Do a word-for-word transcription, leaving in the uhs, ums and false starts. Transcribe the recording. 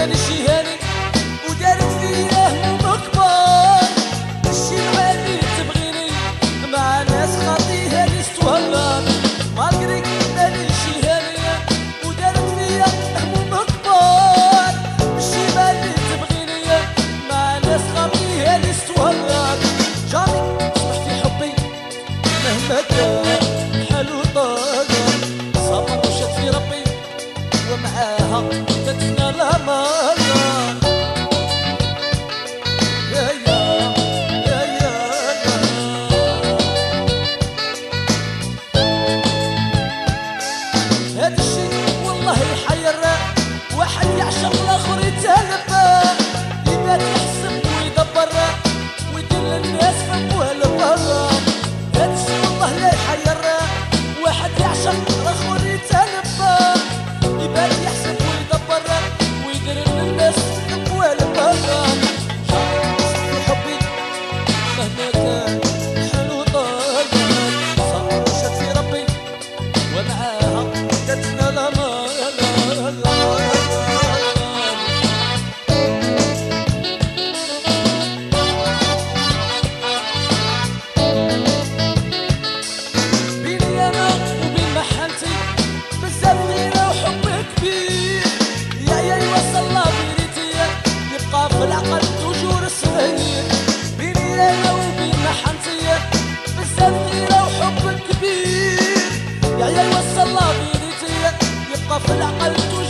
مانيش هاني ودارت فيا هموم كبار مشي مع اللي تبغيني مع ناس خاطيها اللي ستوهران مالغريك مانيش هاني ودارت فيا هموم كبار مشي مع اللي تبغيني مع ناس خاطيها اللي ستوهران جامي تصبح في حبي مهما كان حلو طال صبر وشد في ربي ومعاها تتنال الأمان يا يا يا يا يا هاد الشي والله يحير واحد يعشق الآخر يتهلب يبات يحسب ويدبر ويدير للناس فموه لبرا هاد الشي والله لا يحير واحد يعشق الآخر يتهلب يبات يحسب ويدبر ويدير للناس فموه لبرا في حبي مهما كان حلو طال صبر وشد في ربي ومعاها تتنال الأمان بيني أنا وبين محنتي بزاف غيرة وحب كبير يا يا يوصل لا بيريتي يبقى في العقل توجور السهير بيني أنا وبين محنتي بزاف غيرة وحب كبير يا يا يوصل لا بيريتي يبقى في العقل